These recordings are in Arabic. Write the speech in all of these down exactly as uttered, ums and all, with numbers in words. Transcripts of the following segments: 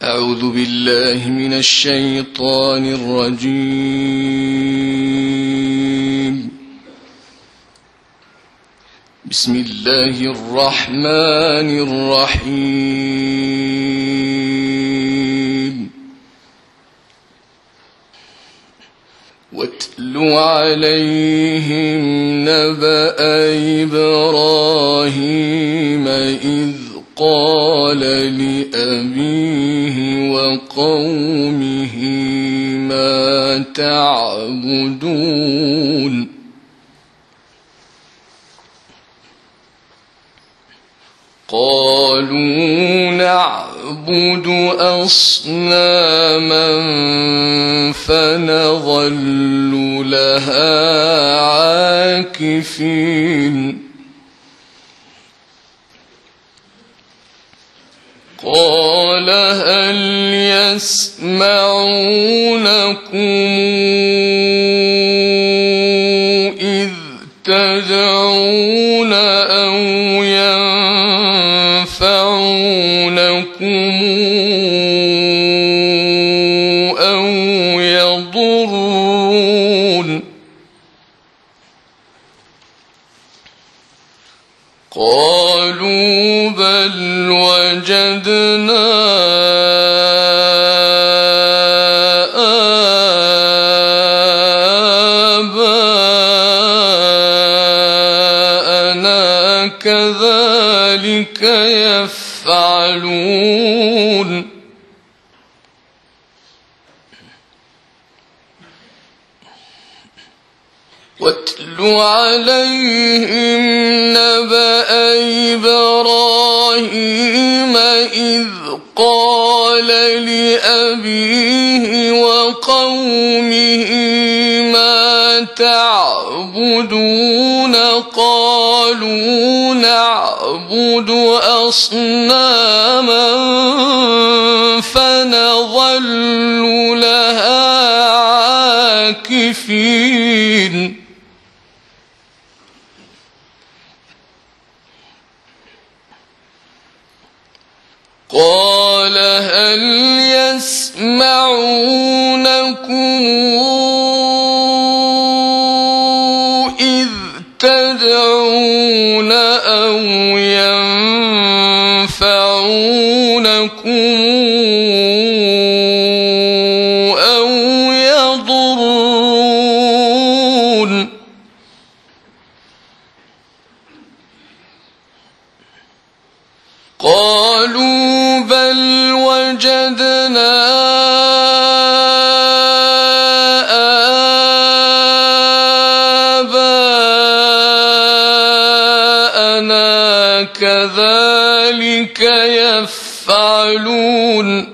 أعوذ بالله من الشيطان الرجيم. بسم الله الرحمن الرحيم. واتل عليهم نبأ إبراهيم إذ قال لأبيه وقومه ما تعبدون قالوا نعبد أصناما فنظل لها عاكفين قال هل يسمعونكم إذ تدعون أو ينفعونكم أو يضرون قالوا بل وجدنا آباءنا كذلك يفعلون واتل عليهم نبأ إبراهيم إذ قال لأبيه وقومه ما تعبدون قالوا نعبد أصناما فنظل لها عاكفين قال هل يسمعونكم إذ تدعون أو ينفعونكم أو يضرون قالوا بل وجدنا آباءنا كذلك يفعلون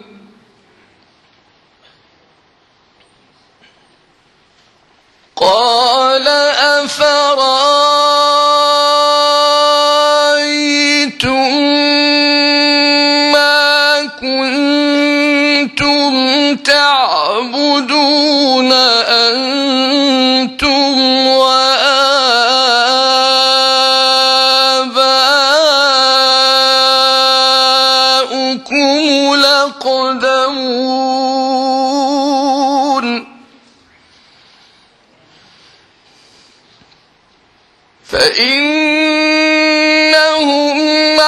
قال أفرأيتم كنتم تعبدون أنتم وآباؤكم الأقدمون فإنهم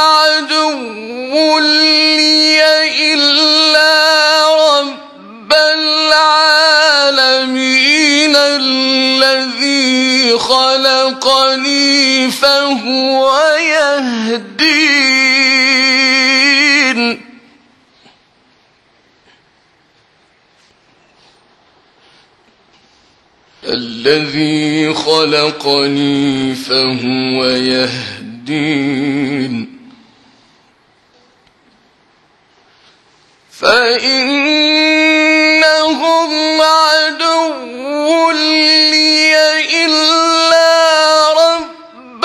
عدو لي إلا رب العالمين الذي خلقني فهو يهدين الذي خلقني فهو يهدين فإنهم عدو لي إلا رب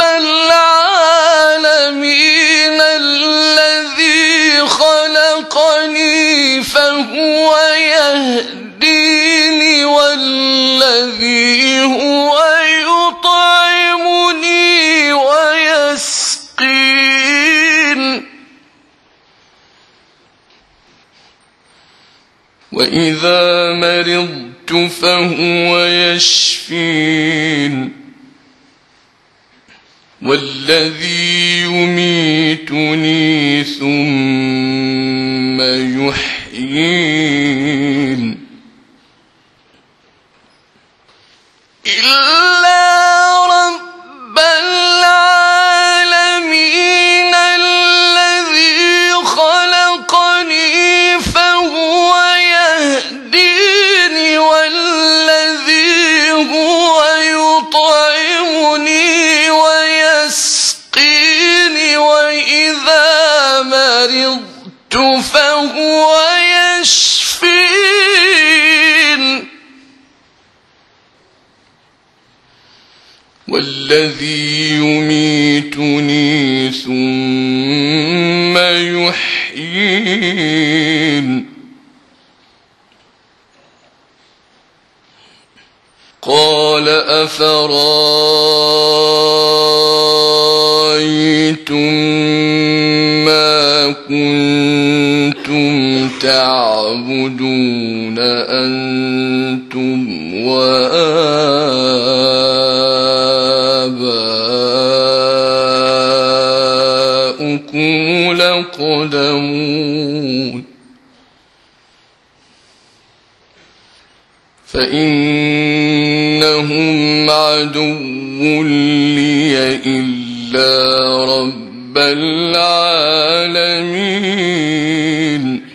العالمين الذي خلقني فهو يهدين والذي هو يطعمني ويسقين وإذا مرضت فهو يشفين والذي يميتني ثم يحيين إلا رب العالمين الذي خلقني فهو يهديني والذي هو يطعمني ويسقيني وإذا مرضت فهو يشفين والذي يميتني ثم يحيين قال أفرأيتم ما كنتم تعبدون أنتم وآباؤكم الأقدمون فإنهم عدو لي إلا رب العالمين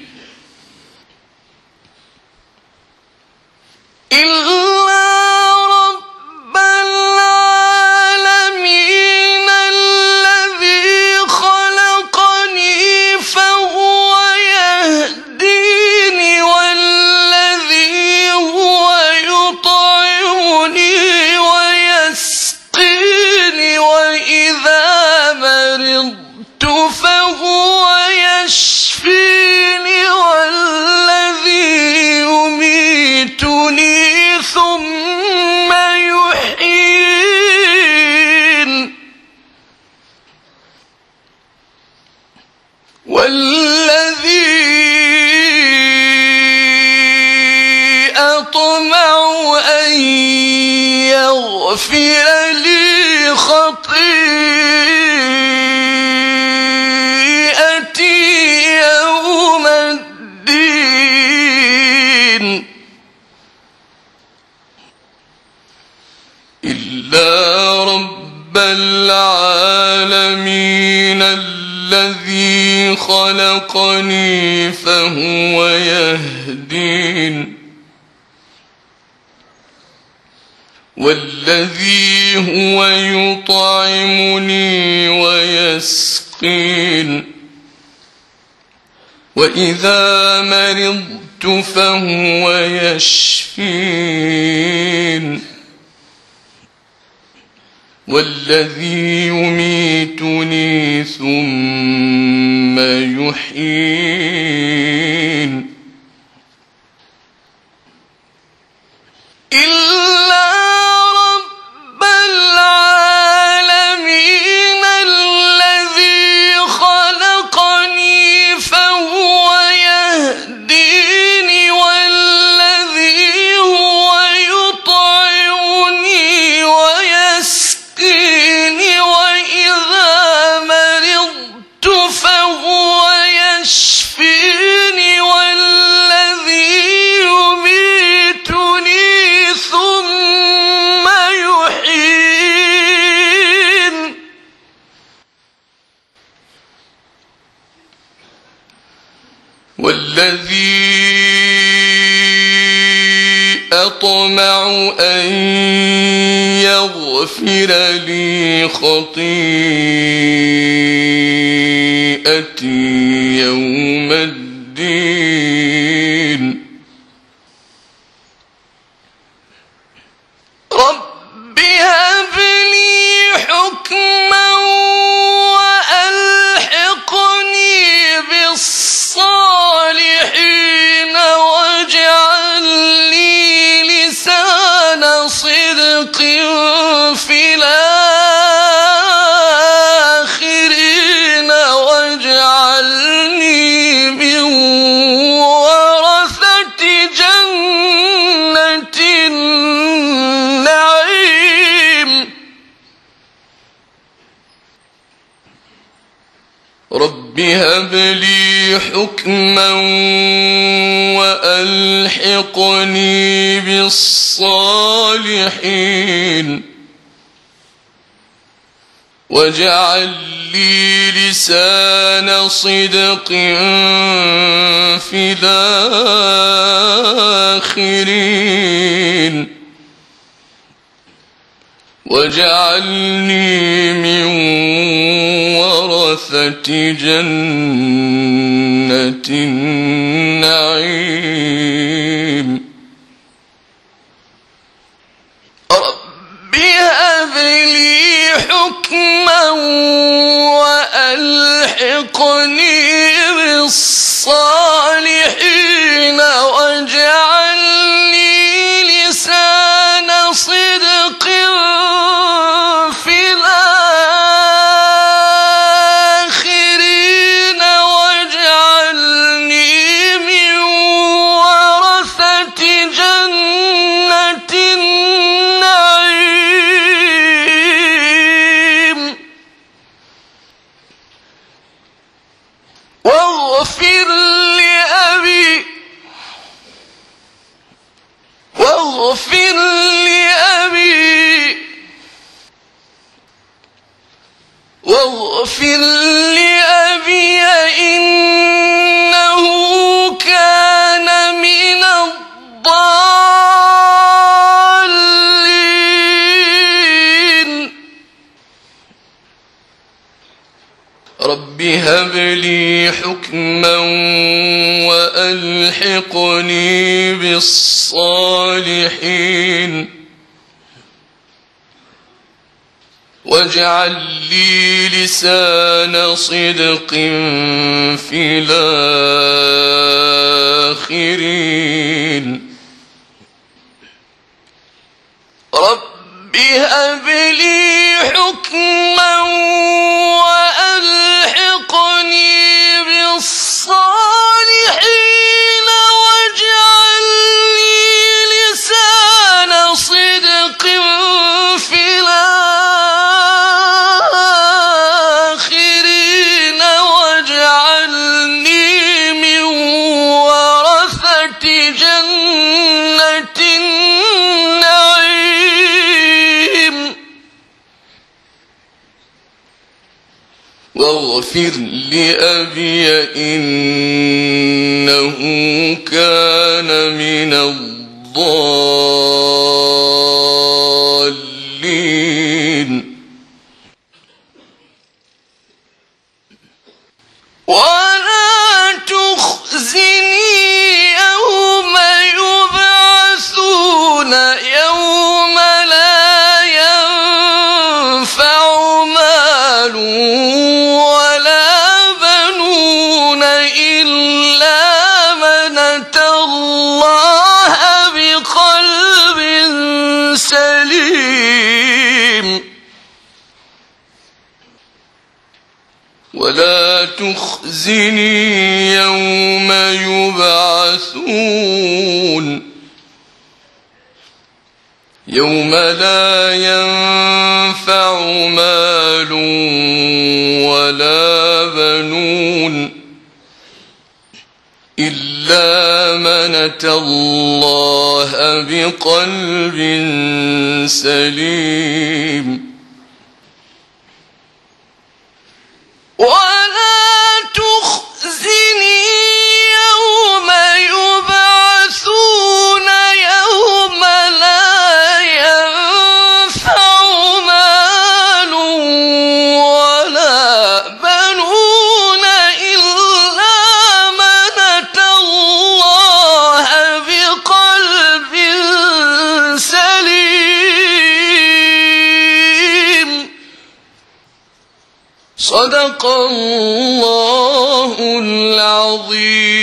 يغفر لي خطيئتي يوم الدين إلا رب العالمين الذي خلقني فهو يهدين والذي هو يطعمني ويسقين وإذا مرضت فهو يشفين والذي يميتني ثم يحيين إلا رب العالمين الذي خلقني فهو يهديني والذي هو يطعمني ويسقيني وإذا مرضت فهو يشفيني والذي يميتني ثم يحيين والذي أطمع أن يغفر لي خطيئتي يوم الدين رب هب لي حكما وألحقني بالصالحين واجعل لي لسان صدق في الآخرين واجعلني من ورثة هب لي حكما وألحقني بالصالحين واجعل لي لسان صدق في الآخرين واجعلني من ورثة جنة النعيم رب هب لي حكما وألحقني بالصالحين واجعل لي لسان صدق في الآخرين واجعلني من ورثة جنة النعيم واغفر لأبي واغفر لأبي واغفر لأبي إنه كان من الضالين رب هب لي حكما وألحقني بالصالحين واجعل لي لسان صدق في الآخرين رب هب لي حكما وألحقني بالصالحين واجعل لي لسان صدق في الآخرين واجعلني من ورثة جنة النعيم واغفر لأبي إنه كان من الضالين ولا تخزني يوم يبعثون يوم لا ينفع مال ولا بنون إلا من أتى الله بقلب سليم ولا تخزني يوم يبعثون يوم لا ينفع مال ولا بنون إلا من أتى الله بقلب سليم ولا تخزني يوم يبعثون يوم لا ينفع مال ولا بنون إلا من أتى الله بقلب سليم صدق الله العظيم.